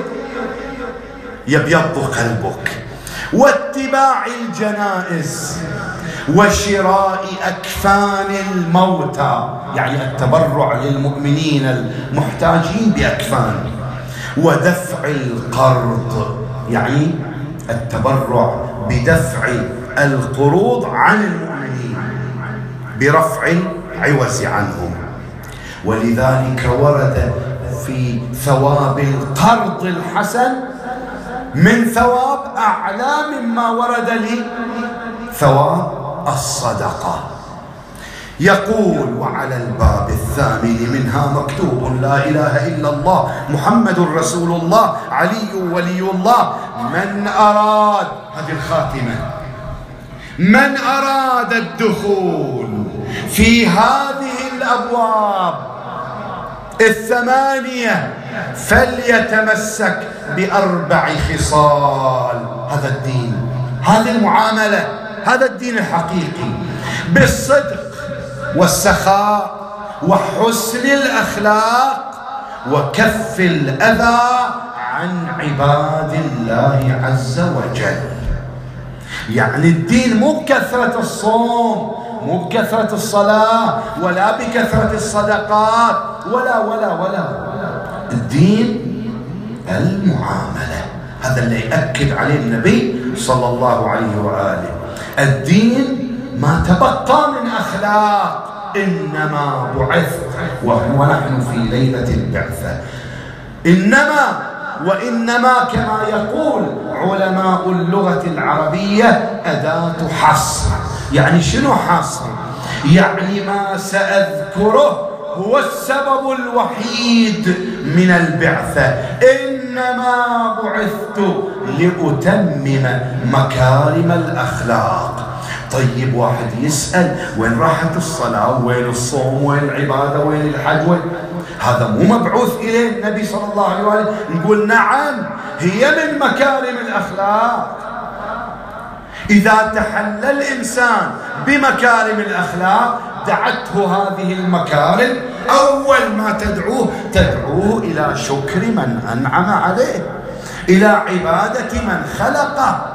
يبيض قلبك، واتباع الجنائز، وشراء أكفان الموتى، يعني التبرع للمؤمنين المحتاجين بأكفان، ودفع القرض، يعني التبرع بدفع القروض عن المؤمنين برفع العوز عنهم. ولذلك ورد في ثواب القرض الحسن من ثواب أعلى مما ورد لثواب الصدقة. يقول: وعلى الباب الثامن منها مكتوب لا إله إلا الله محمد رسول الله علي ولي الله. من أراد، هذه الخاتمة، من أراد الدخول في هذه الأبواب الثمانية فليتمسك بأربع خصال. هذا الدين، هذه المعاملة، هذا الدين الحقيقي، بالصدق والسخاء وحسن الأخلاق وكف الأذى عن عباد الله عز وجل. يعني الدين مو بكثرة الصوم، مو بكثرة الصلاة، ولا بكثرة الصدقات، ولا ولا ولا الدين المعاملة. هذا اللي يأكد عليه النبي صلى الله عليه وآله. الدين ما تبقى من أخلاق، إنما بعث ونحن في ليلة البعثة. إنما وإنما كما يقول علماء اللغة العربية أداة حصر. يعني شنو حصر؟ يعني ما سأذكره هو السبب الوحيد من البعثة. إنما بعثت لأتمم مكارم الأخلاق. طيب واحد يسأل: وين راحت الصلاة؟ وين الصوم؟ وين العبادة؟ وين الحج؟ وين؟ هذا مو مبعوث إليه النبي صلى الله عليه وآله. نقول نعم، هي من مكارم الأخلاق. إذا تحلى الإنسان بمكارم الأخلاق دعته هذه المكارم، أول ما تدعوه تدعوه إلى شكر من أنعم عليه، إلى عبادة من خلقه.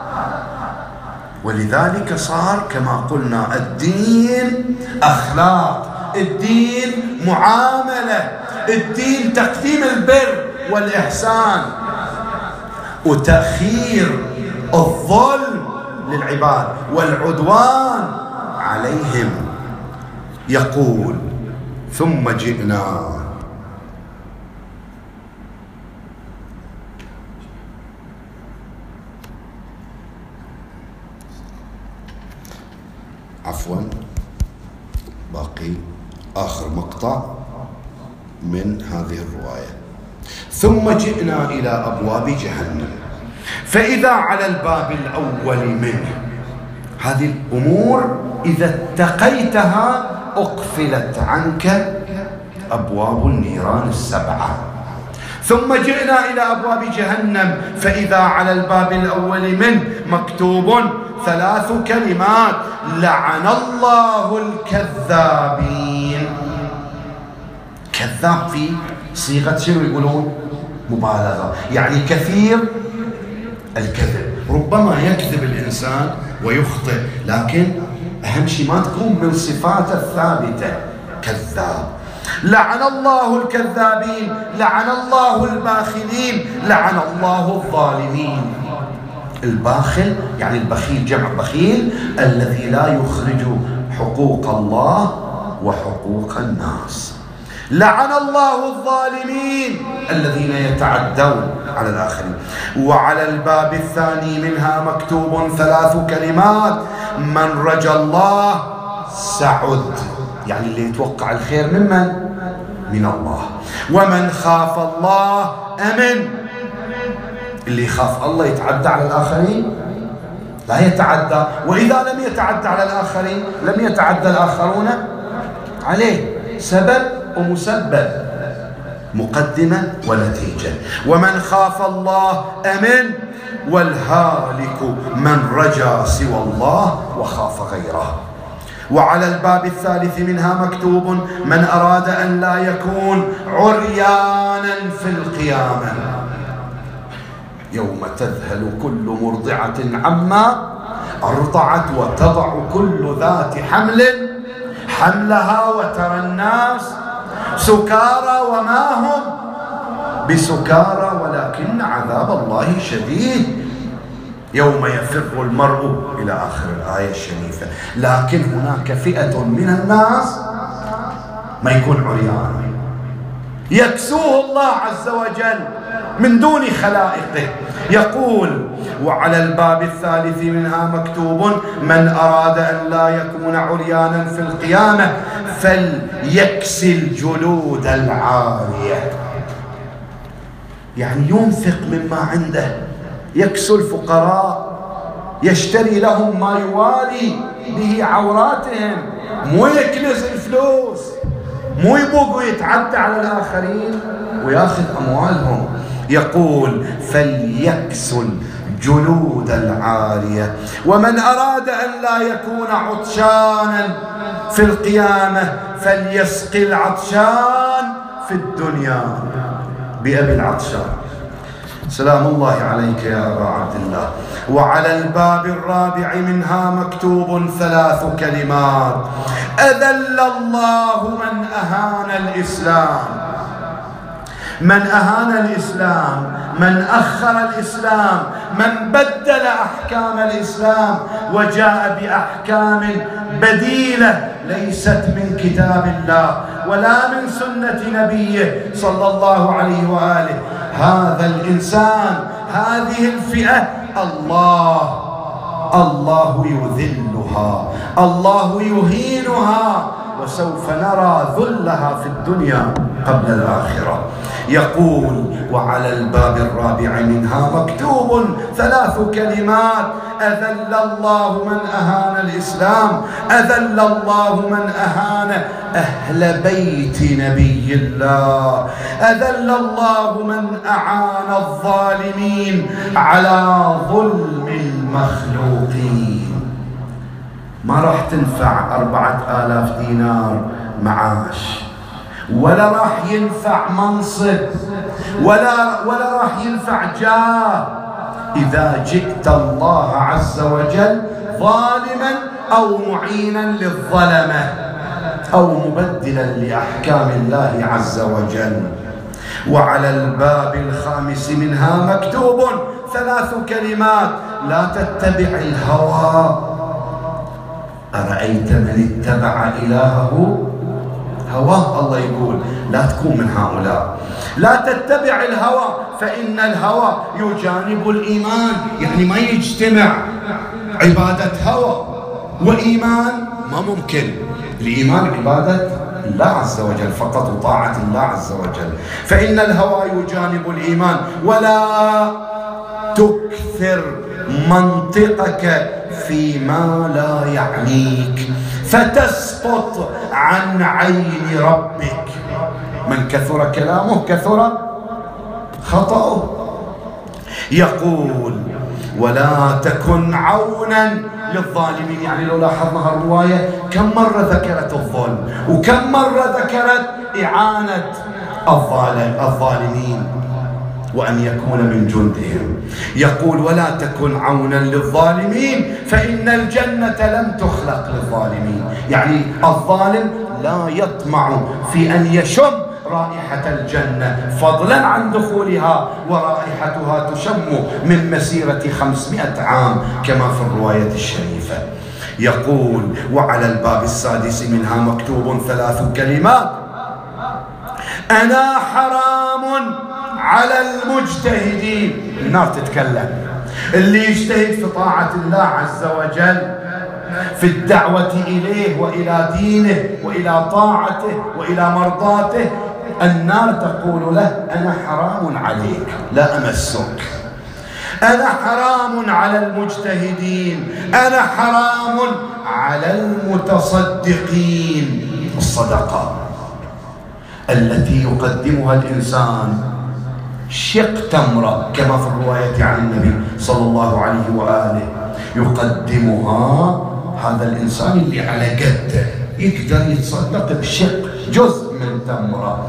ولذلك صار كما قلنا الدين أخلاق، الدين معاملة، الدين تقديم البر والإحسان وتأخير الظلم للعباد والعدوان عليهم. يقول: ثم جئنا عفوا باقي آخر مقطع من هذه الرواية. ثم جئنا إلى أبواب جهنم فإذا على الباب الأول منه. هذه الأمور إذا اتقيتها أقفلت عنك أبواب النيران السبعة. ثم جئنا إلى أبواب جهنم فإذا على الباب الأول منه مكتوب ثلاث كلمات: لعن الله الكذابين. كذاب في صيغة شنو يقولون؟ مبالغة، يعني كثير الكذب. ربما يكذب الإنسان ويخطئ، لكن أهم شيء ما تكون من صفاته الثابتة كذاب. لعن الله الكذابين، لعن الله الباخلين، لعن الله الظالمين. الباخل يعني البخيل، جمع بخيل، الذي لا يخرج حقوق الله وحقوق الناس. لعن الله الظالمين الذين يتعدون على الآخرين. وعلى الباب الثاني منها مكتوب ثلاث كلمات: من رجا الله سعد، يعني اللي يتوقع الخير ممن؟ من الله. ومن خاف الله أمن، اللي يخاف الله يتعدى على الآخرين؟ لا يتعدى. وإذا لم يتعدى على الآخرين لم يتعدى الآخرون عليه. سبب ومسبب، مقدمة ونتيجة. ومن خاف الله أمن، والهالك من رجا سوى الله وخاف غيره. وعلى الباب الثالث منها مكتوب: من أراد أن لا يكون عريانا في القيامة يوم تذهل كل مرضعة عما أرضعت وتضع كل ذات حمل حملها وترى الناس سكارى وما هم بسكارى ولكن عذاب الله شديد يوم يفر المرء إلى آخر الآية الشريفة. لكن هناك فئة من الناس ما يكون عريان، يكسوه الله عز وجل من دون خلائقه. يقول: وعلى الباب الثالث منها مكتوب: من أراد أن لا يكون عريانا في القيامة فليكسي الجلود العارية، يعني ينفق مما عنده، يكسو الفقراء، يشتري لهم ما يوالي به عوراتهم، مو يكنز الفلوس، مو يبوق ويتعدى على الآخرين وياخذ أموالهم. يقول: فليكسوا الجلود العارية. ومن أراد أن لا يكون عطشانا في القيامة فليسقي العطشان في الدنيا. بأبي العطشان سلام الله عليك يا أبا عبد الله. وعلى الباب الرابع منها مكتوب ثلاث كلمات: أذل الله من أهان الإسلام. من أهان الإسلام، من أخر الإسلام، من بدل أحكام الإسلام وجاء بأحكام بديلة ليست من كتاب الله ولا من سنة نبيه صلى الله عليه وآله، هذا الإنسان، هذه الفئة الله الله يذلها، الله يهينها، وسوف نرى ذلها في الدنيا قبل الآخرة. يقول: وعلى الباب الرابع منها مكتوب ثلاث كلمات: أذل الله من أهان الإسلام، أذل الله من أهان أهل بيت نبي الله، أذل الله من أعان الظالمين على ظلم المخلوقين. ما راح تنفع أربعة آلاف دينار معاش، ولا راح ينفع منصب، ولا ولا راح ينفع جاه إذا جئت الله عز وجل ظالما أو معينا للظلمة أو مبدلا لأحكام الله عز وجل. وعلى الباب الخامس منها مكتوب ثلاث كلمات: لا تتبع الهوى. أرأيت من اتبع إلهه هواه؟ الله يقول لا تكون من هؤلاء. لا تتبع الهوى، فإن الهوى يجانب الإيمان، يعني ما يجتمع عبادة هوى وإيمان، ما ممكن. الإيمان عبادة الله عز وجل فقط وطاعة الله عز وجل، فإن الهوى يجانب الإيمان. ولا تكثر منطقك فيما لا يعنيك فتسقط عن عين ربك. من كثر كلامه كثر خطأه. يقول: ولا تكن عونا للظالمين. يعني لو لاحظنا الرواية كم مرة ذكرت الظلم وكم مرة ذكرت إعانة الظالمين وأن يكون من جندهم. يقول: ولا تكن عونا للظالمين فإن الجنة لم تخلق للظالمين. يعني الظالم لا يطمع في أن يشم رائحة الجنة فضلا عن دخولها، ورائحتها تشم من مسيرة خمسمائة عام كما في الرواية الشريفة. يقول: وعلى الباب السادس منها مكتوب ثلاث كلمات: أنا حرام على المجتهدين. النار تتكلم. اللي يجتهد في طاعة الله عز وجل، في الدعوة إليه وإلى دينه وإلى طاعته وإلى مرضاته، النار تقول له: أنا حرام عليك، لا أمسك. أنا حرام على المجتهدين، أنا حرام على المتصدقين. الصدقة التي يقدمها الإنسان شق تمرة كما في الرواية عن النبي صلى الله عليه وآله، يقدمها هذا الإنسان اللي على قده يقدر يتصدق بشق جزء من تمرة،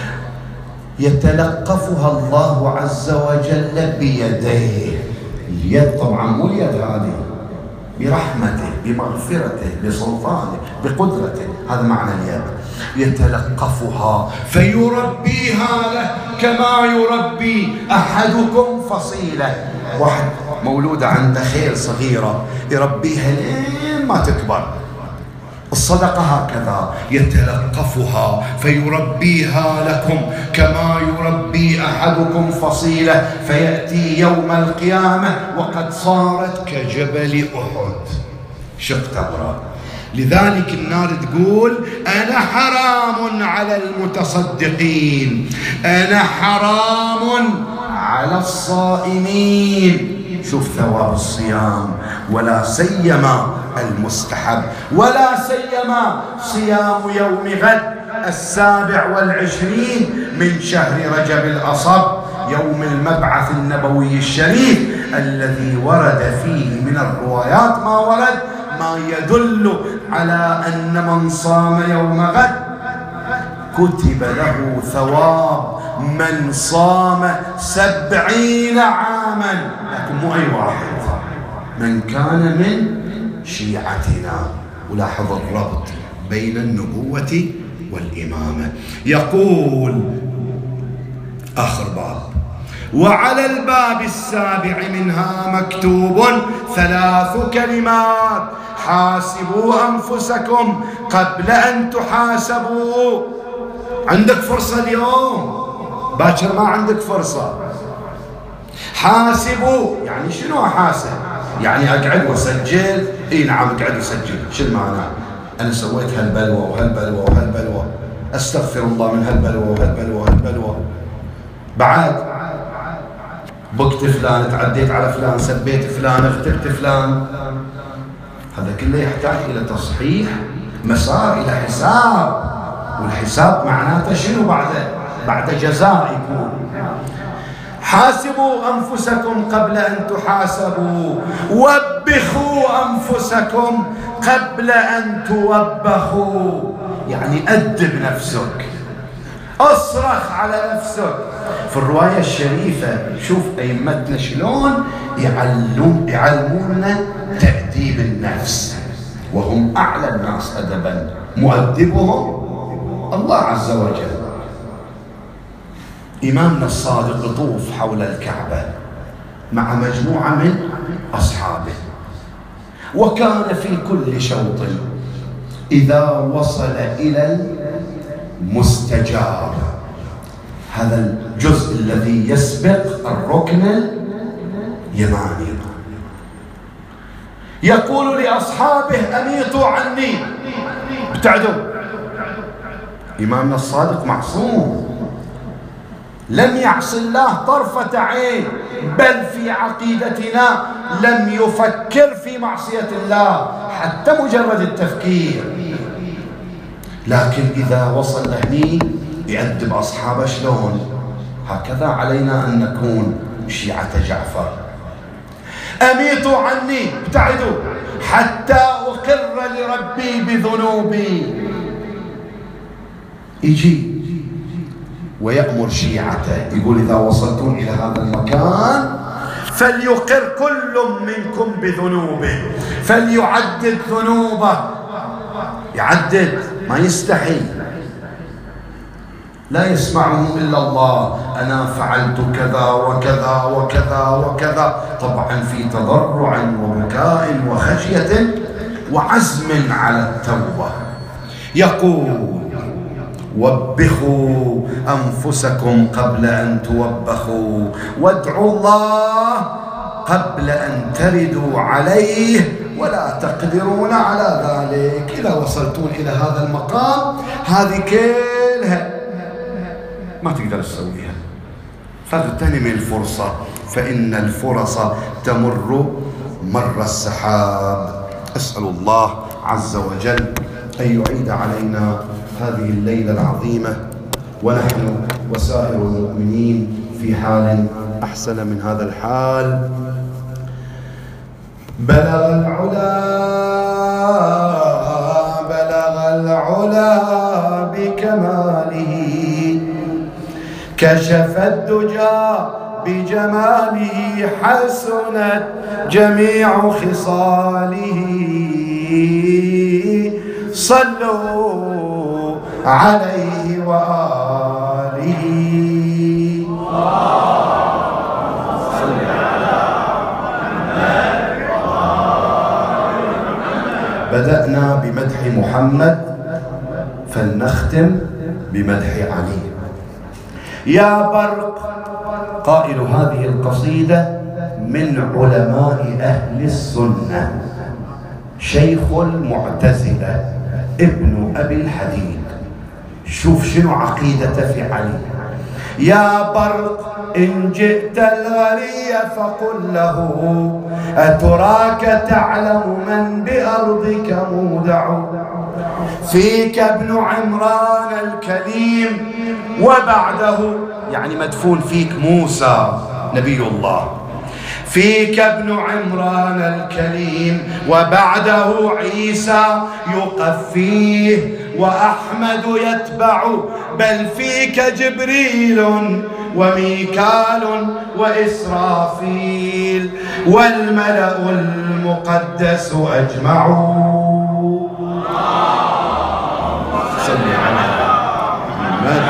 يتلقفها الله عز وجل بيديه. اليد طبعا مو اليد هذه، برحمته بمغفرته بسلطانه بقدرته، هذا معنى اليد. يتلقفها فيربيها له كما يربي أحدكم فصيلة. واحد مولودة عنده خيل صغيرة يربيها لين ما تكبر. الصدقة هكذا، يتلقفها فيربيها لكم كما يربي أحدكم فصيلة، فيأتي يوم القيامة وقد صارت كجبل أحد، شق تمرة. لذلك النار تقول: أنا حرام على المتصدقين، أنا حرام على الصائمين. شوف ثواب الصيام، ولا سيما المستحب، ولا سيما صيام يوم غد السابع والعشرين من شهر رجب الأصب، يوم المبعث النبوي الشريف، الذي ورد فيه من الروايات ما ورد ما يدل على أن من صام يوم غد كتب له ثواب من صام سبعين عاما، لكن مو أي واحد، من كان من شيعتنا. ولاحظ الربط بين النبوة والإمامة. يقول آخر باب: وعلى الباب السابع منها مكتوب ثلاث كلمات: حاسبوا أنفسكم قبل أن تحاسبوا. عندك فرصة اليوم، باكر ما عندك فرصة. حاسبوا يعني شنو أحاسب؟ يعني أقعد وأسجل؟ إي نعم اقعد وسجل. شو المعنى؟ أنا سويت هالبلوى وهالبلوى وهالبلوى، أستغفر الله من هالبلوى وهالبلوى وهالبلوى. بعد بكت فلان، تعديت على فلان، سبيت فلان، اغتبت فلان. هذا كله يحتاج إلى تصحيح مسار، إلى حساب. والحساب معناته شنو؟ بعد بعد جزاء يكون. حاسبوا أنفسكم قبل أن تحاسبوا، وبخوا أنفسكم قبل أن توبخوا. يعني أدب نفسك، أصرخ على نفسك. في الرواية الشريفة شوف أئمتنا شلون يعلمون يعلموننا تأديب النفس، وهم أعلى الناس أدبا، مؤدبهم الله عز وجل. إمامنا الصادق يطوف حول الكعبة مع مجموعة من أصحابه، وكان في كل شوط إذا وصل إلى المستجاب، هذا الجزء الذي يسبق الركن اليماني، يقول لأصحابه: أميطوا عني، ابتعدوا. إمامنا الصادق معصوم، لم يعص الله طرفة عين، بل في عقيدتنا لم يفكر في معصية الله حتى مجرد التفكير. لكن إذا وصل لهني يأدب أصحابه شلون؟ هكذا علينا أن نكون شيعة جعفر. أميطوا عني، ابتعدوا حتى أقر لربي بذنوبي. يجي ويأمر شيعته، يقول: إذا وصلتم إلى هذا المكان فليقر كل منكم بذنوبه، فليعدد ذنوبه. يعدد، ما يستحي، لا يسمعه إلا الله. أنا فعلت كذا وكذا وكذا وكذا، طبعا في تضرع وبكاء وخشية وعزم على التوبة. يقول: وبخوا أنفسكم قبل أن توبخوا، وادعوا الله قبل أن تردوا عليه، ولا تقدرون على ذلك. إذا وصلتون إلى هذا المقام هذه كلها ما تقدر تسويها، فاغتنم الفرصة، فإن الفرص تمر مر السحاب. أسأل الله عز وجل أن يعيد علينا هذه الليلة العظيمة ونحن وسائر المؤمنين في حال أحسن من هذا الحال. بلغ العلا بلغ العلا بكماله، كشف الدجى بجماله، حسنت جميع خصاله. صلوا عليه وآله. صل على محمد. بدأنا بمدح محمد فلنختم بمدح علي. يا برق، قائل هذه القصيدة من علماء أهل السنة، شيخ المعتزلة ابن أبي الحديد. شوف شنو عقيدته في علي. يا برق إن جئت الغري فقل له، أتراك تعلم من بأرضك مودع؟ فيك ابن عمران الكليم، وبعده يعني مدفون فيك موسى نبي الله. فيك ابن عمران الكليم، وبعده عيسى يقفيه، وأحمد يتبع، بل فيك جبريل وميكال وإسرافيل، والملأ المقدس أجمعون. صل على محمد.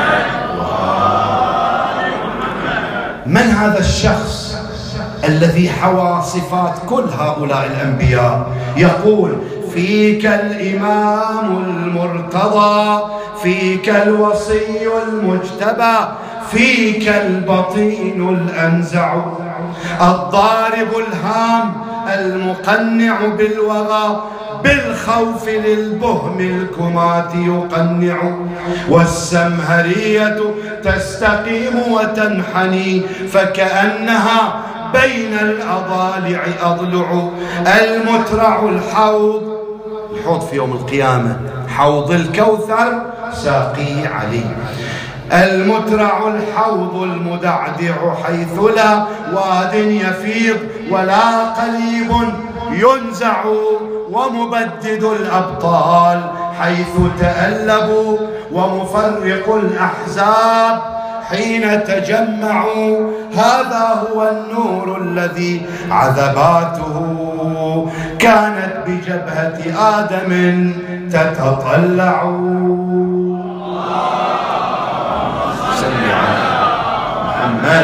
من هذا الشخص الذي حوى صفات كل هؤلاء الأنبياء؟ يقول: فيك الإمام المرتضى، فيك الوصي المجتبى، فيك البطين الأنزع، الضارب الهام المقنع بالوغى، بالخوف للبهم الكمات يقنع، والسمهرية تستقيم وتنحني، فكأنها بين الأضالع أضلع، المترع الحوض، الحوض في يوم القيامة، حوض الكوثر ساقي علي، المترع الحوض المدعدع، حيث لا واد يفيض ولا قليب ينزع، ومبدد الأبطال حيث تألبوا، ومفرق الأحزاب حين تجمعوا. هذا هو النور الذي عذباته كانت بجبهة آدم تتطلع. صل على محمد.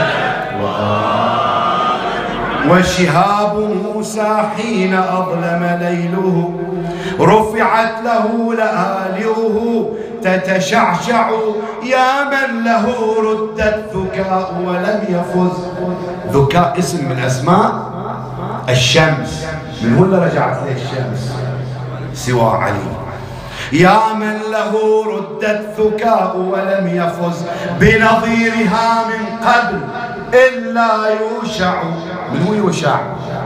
وشهاب موسى حين أظلم ليله، رفعت له لآلئه تتشعشع، يا من له رد الذكاء ولم يفز. ذكاء اسم من أسماء الشمس، من هو اللي رجعت له الشمس سوى علي. يا من له رد الذكاء ولم يفز، بنظيرها من قبل إلا يوشع. من هو يوشع؟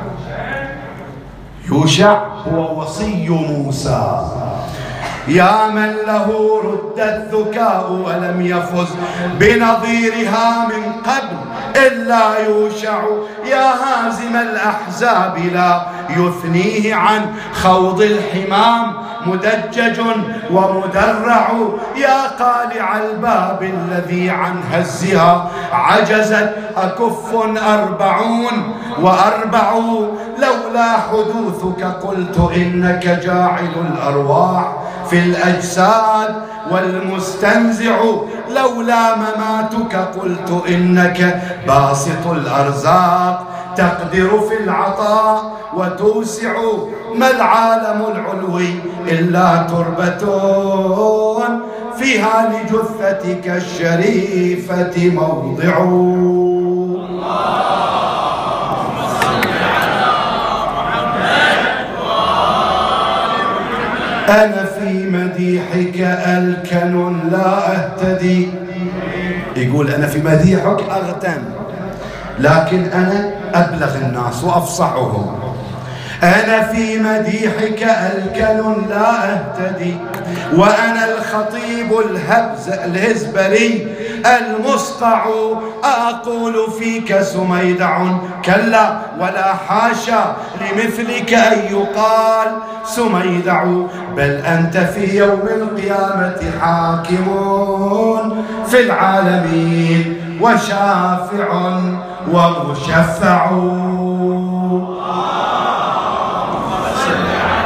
يوشع هو وصي موسى. يا من له رد الذكاء ولم يفز، بنظيرها من قبل إلا يوشع. يا هازم الأحزاب لا يثنيه عن خوض الحمام، مدجج ومدرع. يا قالع الباب الذي عن هزها عجزت أكف أربعون وأربع. لولا حدوثك قلت إنك جاعل الأرواح في الأجساد والمستنزع. لولا مماتك قلت إنك باسط الأرزاق تقدر في العطاء وتوسع، ما العالم العلوي إلا تربة فيها لجثتك الشريفة موضع. أنا في مديحك ألكن لا أهتدي. يقول أنا في مديحك أغتن، لكن أنا أبلغ الناس وأفصحهم. أنا في مديحك ألكن لا أهتدي، وأنا الخطيب الهبز الهزبري المسطع، أقول فيك سميدع كلا ولا حاشا لمثلك أن يقال سميدع، بل أنت في يوم القيامة حاكم في العالمين وشافع ومشفع.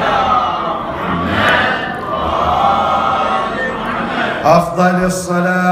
أفضل الصلاة